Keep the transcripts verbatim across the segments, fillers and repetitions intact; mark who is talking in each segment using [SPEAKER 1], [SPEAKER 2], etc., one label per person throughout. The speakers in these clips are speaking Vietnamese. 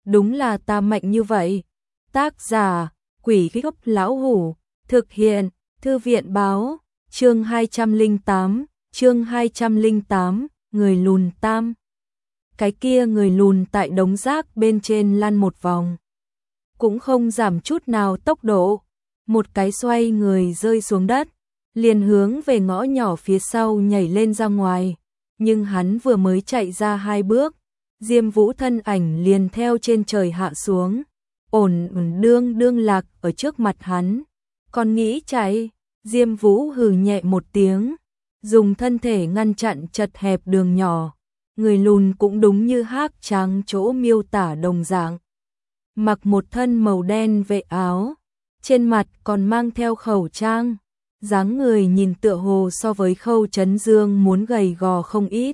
[SPEAKER 1] đúng là ta mạnh như vậy. Tác giả, Quỷ Gốc Lão Hủ, thực hiện, Thư viện báo, chương hai trăm lẻ tám, chương hai trăm lẻ tám, người lùn tam. Cái kia người lùn tại đống rác bên trên lăn một vòng, cũng không giảm chút nào tốc độ, một cái xoay người rơi xuống đất, liền hướng về ngõ nhỏ phía sau nhảy lên ra ngoài, nhưng hắn vừa mới chạy ra hai bước, Diêm Vũ thân ảnh liền theo trên trời hạ xuống, ổn đương đương lạc ở trước mặt hắn. Còn nghĩ chạy, Diêm Vũ hừ nhẹ một tiếng, dùng thân thể ngăn chặn chật hẹp đường nhỏ. Người lùn cũng đúng như Hắc Tráng chỗ miêu tả đồng dạng, mặc một thân màu đen vệ áo, trên mặt còn mang theo khẩu trang, dáng người nhìn tựa hồ so với Khâu Chấn Dương muốn gầy gò không ít.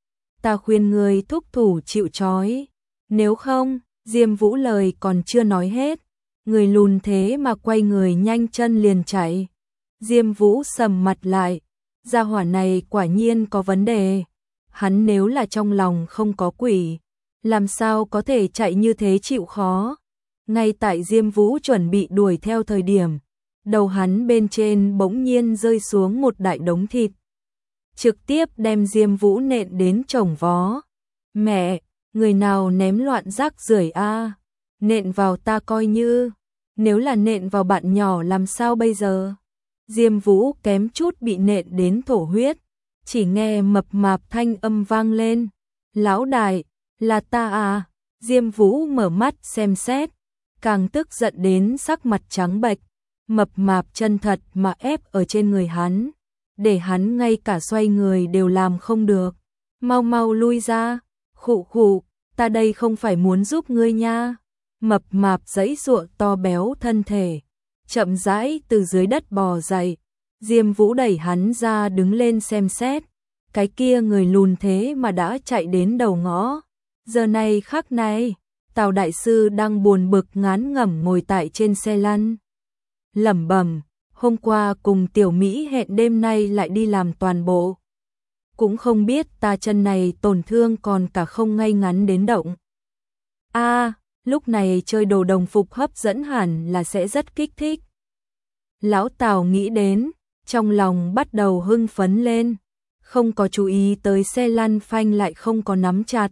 [SPEAKER 1] Ta khuyên người thúc thủ chịu trói, nếu không, Diêm Vũ lời còn chưa nói hết, người lùn thế mà quay người nhanh chân liền chạy. Diêm Vũ sầm mặt lại, gia hỏa này quả nhiên có vấn đề. Hắn nếu là trong lòng không có quỷ, làm sao có thể chạy như thế chịu khó. Ngay tại Diêm Vũ chuẩn bị đuổi theo thời điểm, đầu hắn bên trên bỗng nhiên rơi xuống một đại đống thịt, trực tiếp đem Diêm Vũ nện đến chổng vó. Mẹ, người nào ném loạn rác rưởi a? Nện vào ta coi như, nếu là nện vào bạn nhỏ làm sao bây giờ? Diêm Vũ kém chút bị nện đến thổ huyết. Chỉ nghe mập mạp thanh âm vang lên, lão đại, là ta à? Diêm Vũ mở mắt xem xét, càng tức giận đến sắc mặt trắng bệch, mập mạp chân thật mà ép ở trên người hắn, để hắn ngay cả xoay người đều làm không được. Mau mau lui ra, khụ khụ, ta đây không phải muốn giúp ngươi nha. Mập mạp giãy giụa to béo thân thể, chậm rãi từ dưới đất bò dậy. Diêm Vũ đẩy hắn ra đứng lên xem xét, cái kia người lùn thế mà đã chạy đến đầu ngõ. Giờ này khắc này, Tào đại sư đang buồn bực ngán ngẩm ngồi tại trên xe lăn, lẩm bẩm, hôm qua cùng Tiểu Mỹ hẹn đêm nay lại đi làm toàn bộ. Cũng không biết ta chân này tổn thương còn cả không ngay ngắn đến động. A, à, lúc này chơi đồ đồng phục hấp dẫn hẳn là sẽ rất kích thích. Lão Tào nghĩ đến, trong lòng bắt đầu hưng phấn lên, không có chú ý tới xe lăn phanh lại không có nắm chặt.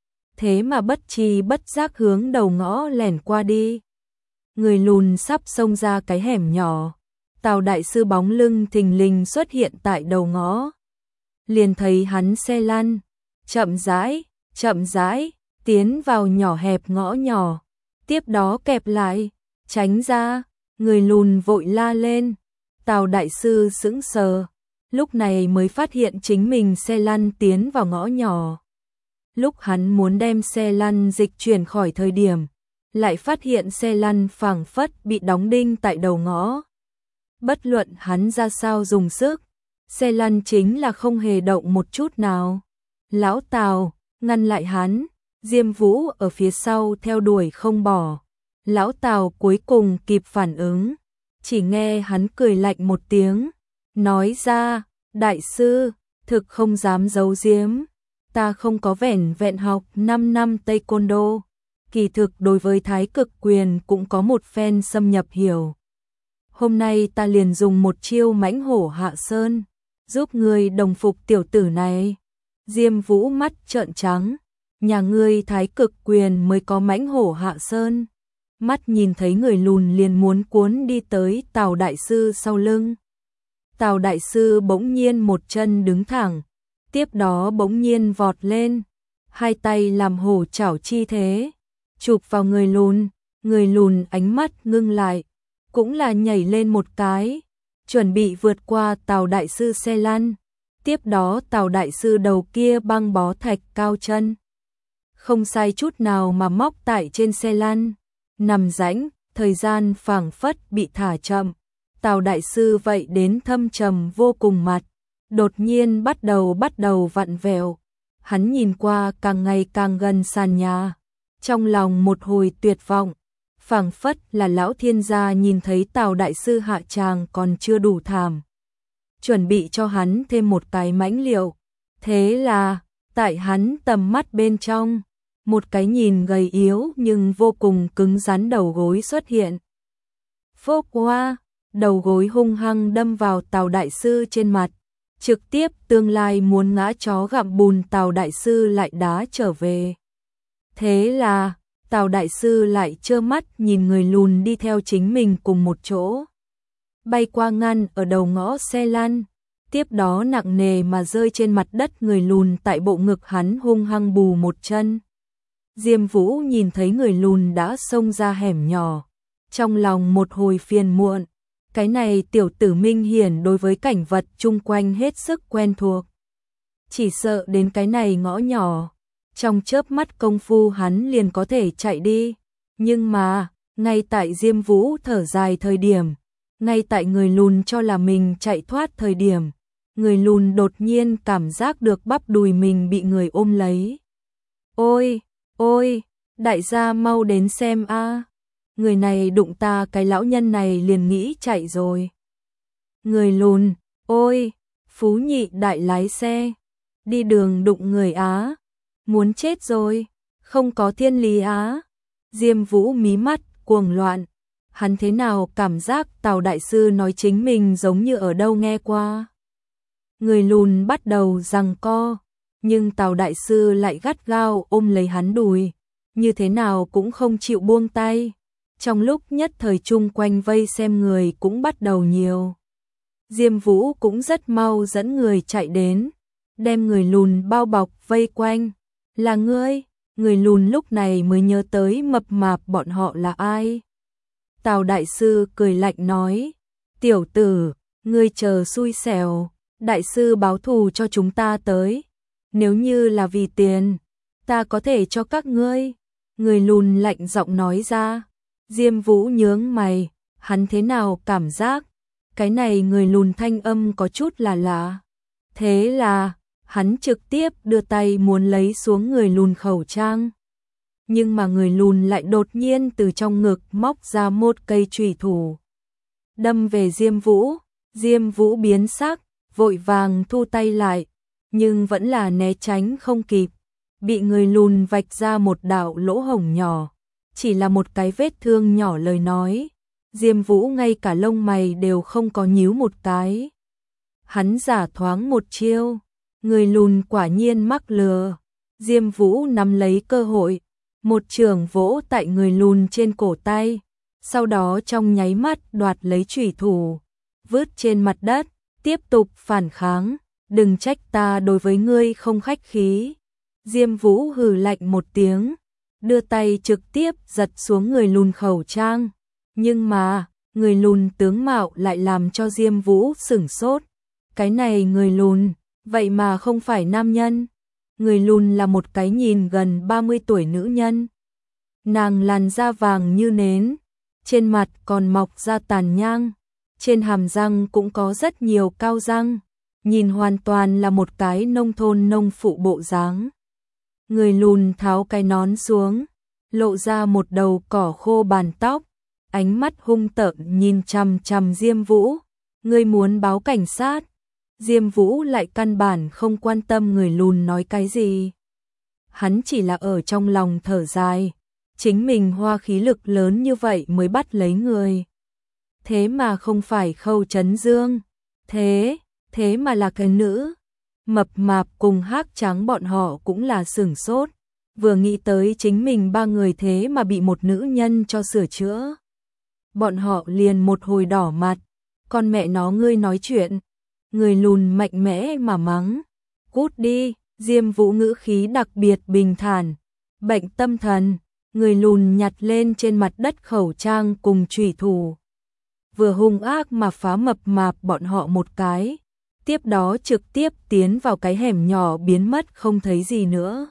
[SPEAKER 1] Thế mà bất tri bất giác hướng đầu ngõ lẻn qua đi. Người lùn sắp xông ra cái hẻm nhỏ, Tào đại sư bóng lưng thình lình xuất hiện tại đầu ngõ. Liền thấy hắn xe lăn, chậm rãi, chậm rãi, tiến vào nhỏ hẹp ngõ nhỏ, tiếp đó kẹp lại, tránh ra, người lùn vội la lên. Tào đại sư sững sờ, lúc này mới phát hiện chính mình xe lăn tiến vào ngõ nhỏ. Lúc hắn muốn đem xe lăn dịch chuyển khỏi thời điểm, lại phát hiện xe lăn phảng phất bị đóng đinh tại đầu ngõ. Bất luận hắn ra sao dùng sức, xe lăn chính là không hề động một chút nào. Lão Tào, ngăn lại hắn, Diêm Vũ ở phía sau theo đuổi không bỏ. Lão Tào cuối cùng kịp phản ứng. Chỉ nghe hắn cười lạnh một tiếng, nói ra, đại sư, thực không dám giấu giếm, ta không có vẻn vẹn học năm năm Taekwondo, kỳ thực đối với Thái Cực Quyền cũng có một phen xâm nhập hiểu. Hôm nay ta liền dùng một chiêu mãnh hổ hạ sơn, giúp ngươi đồng phục tiểu tử này. Diêm Vũ mắt trợn trắng, nhà ngươi Thái Cực Quyền mới có mãnh hổ hạ sơn. Mắt nhìn thấy người lùn liền muốn cuốn đi tới Tào đại sư sau lưng. Tào đại sư bỗng nhiên một chân đứng thẳng, tiếp đó bỗng nhiên vọt lên, hai tay làm hổ chảo chi thế, chụp vào người lùn. Người lùn ánh mắt ngưng lại, cũng là nhảy lên một cái, chuẩn bị vượt qua Tào đại sư xe lăn. Tiếp đó Tào đại sư đầu kia băng bó thạch cao chân, không sai chút nào mà móc tại trên xe lăn. Nằm rãnh, thời gian phảng phất bị thả chậm. Tào đại sư vậy đến thâm trầm vô cùng mặt, đột nhiên bắt đầu bắt đầu vặn vẹo. Hắn nhìn qua càng ngày càng gần sàn nhà, trong lòng một hồi tuyệt vọng, phảng phất là lão thiên gia nhìn thấy Tào đại sư hạ tràng còn chưa đủ thảm, chuẩn bị cho hắn thêm một cái mãnh liệu. Thế là, tại hắn tầm mắt bên trong, một cái nhìn gầy yếu nhưng vô cùng cứng rắn đầu gối xuất hiện. Phốc qua, đầu gối hung hăng đâm vào Tào đại sư trên mặt, trực tiếp tương lai muốn ngã chó gặm bùn Tào đại sư lại đá trở về. Thế là, Tào đại sư lại trơ mắt nhìn người lùn đi theo chính mình cùng một chỗ. Bay qua ngăn ở đầu ngõ xe lăn, tiếp đó nặng nề mà rơi trên mặt đất, người lùn tại bộ ngực hắn hung hăng bù một chân. Diêm Vũ nhìn thấy người lùn đã xông ra hẻm nhỏ, trong lòng một hồi phiền muộn, cái này tiểu tử minh hiển đối với cảnh vật chung quanh hết sức quen thuộc. Chỉ sợ đến cái này ngõ nhỏ, trong chớp mắt công phu hắn liền có thể chạy đi, nhưng mà, ngay tại Diêm Vũ thở dài thời điểm, ngay tại người lùn cho là mình chạy thoát thời điểm, người lùn đột nhiên cảm giác được bắp đùi mình bị người ôm lấy. Ôi, ôi, đại gia mau đến xem a, người này đụng ta, cái lão nhân này liền nghĩ chạy rồi. Người lùn, ôi, Phú Nhị đại lái xe, đi đường đụng người á, muốn chết rồi, không có thiên lý á. Diêm Vũ mí mắt, cuồng loạn, hắn thế nào cảm giác Tào đại sư nói chính mình giống như ở đâu nghe qua. Người lùn bắt đầu giằng co, nhưng Tào đại sư lại gắt gao ôm lấy hắn đùi, như thế nào cũng không chịu buông tay. Trong lúc nhất thời chung quanh vây xem người cũng bắt đầu nhiều. Diêm Vũ cũng rất mau dẫn người chạy đến, đem người lùn bao bọc vây quanh. Là ngươi? Người lùn lúc này mới nhớ tới mập mạp bọn họ là ai. Tào đại sư cười lạnh nói, tiểu tử, ngươi chờ xui xẻo, đại sư báo thù cho chúng ta tới. Nếu như là vì tiền, ta có thể cho các ngươi. Người lùn lạnh giọng nói ra. Diêm Vũ nhướng mày, hắn thế nào cảm giác cái này người lùn thanh âm có chút là lạ. Thế là, hắn trực tiếp đưa tay muốn lấy xuống người lùn khẩu trang. Nhưng mà người lùn lại đột nhiên từ trong ngực móc ra một cây chùy thủ, đâm về Diêm Vũ. Diêm Vũ biến sắc, vội vàng thu tay lại, nhưng vẫn là né tránh không kịp, bị người lùn vạch ra một đạo lỗ hổng nhỏ. Chỉ là một cái vết thương nhỏ lời nói, Diêm Vũ ngay cả lông mày đều không có nhíu một cái. Hắn giả thoáng một chiêu, người lùn quả nhiên mắc lừa. Diêm Vũ nắm lấy cơ hội, một chưởng vỗ tại người lùn trên cổ tay, sau đó trong nháy mắt đoạt lấy chủy thủ, vứt trên mặt đất, tiếp tục phản kháng, đừng trách ta đối với ngươi không khách khí. Diêm Vũ hừ lạnh một tiếng, đưa tay trực tiếp giật xuống người lùn khẩu trang, nhưng mà, người lùn tướng mạo lại làm cho Diêm Vũ sửng sốt. Cái này người lùn, vậy mà không phải nam nhân. Người lùn là một cái nhìn gần ba mươi tuổi nữ nhân. Nàng làn da vàng như nến, trên mặt còn mọc ra tàn nhang, trên hàm răng cũng có rất nhiều cao răng, nhìn hoàn toàn là một cái nông thôn nông phụ bộ dáng. Người lùn tháo cái nón xuống, lộ ra một đầu cỏ khô bàn tóc, ánh mắt hung tợn nhìn chằm chằm Diêm Vũ. Ngươi muốn báo cảnh sát? Diêm Vũ lại căn bản không quan tâm người lùn nói cái gì. Hắn chỉ là ở trong lòng thở dài, chính mình hoa khí lực lớn như vậy mới bắt lấy người. Thế mà không phải Khâu Chấn Dương, thế, thế mà là cái nữ. Mập mạp cùng Hắc Trắng bọn họ cũng là sửng sốt, vừa nghĩ tới chính mình ba người thế mà bị một nữ nhân cho sửa chữa. Bọn họ liền một hồi đỏ mặt, con mẹ nó ngươi nói chuyện. Người lùn mạnh mẽ mà mắng, cút đi. Diêm Vũ ngữ khí đặc biệt bình thản, bệnh tâm thần. Người lùn nhặt lên trên mặt đất khẩu trang cùng chủy thủ, vừa hung ác mà phá mập mạp bọn họ một cái, tiếp đó trực tiếp tiến vào cái hẻm nhỏ biến mất không thấy gì nữa.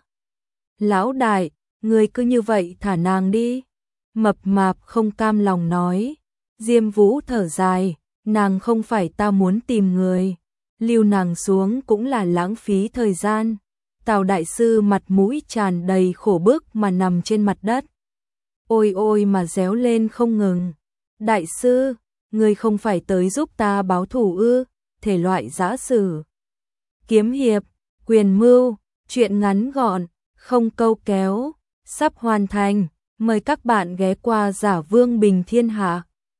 [SPEAKER 1] Lão đại, người cứ như vậy thả nàng đi. Mập mạp không cam lòng nói. Diêm Vũ thở dài, nàng không phải ta muốn tìm người, lưu nàng xuống cũng là lãng phí thời gian. Tào đại sư mặt mũi tràn đầy khổ bức mà nằm trên mặt đất, ôi ôi mà réo lên không ngừng. Đại sư, người không phải tới giúp ta báo thù ư? Thể loại giã sử, kiếm hiệp, quyền mưu, chuyện ngắn gọn, không câu kéo. sắp hoàn thành. Mời các bạn ghé qua Giả Vương Bình Thiên Hạ.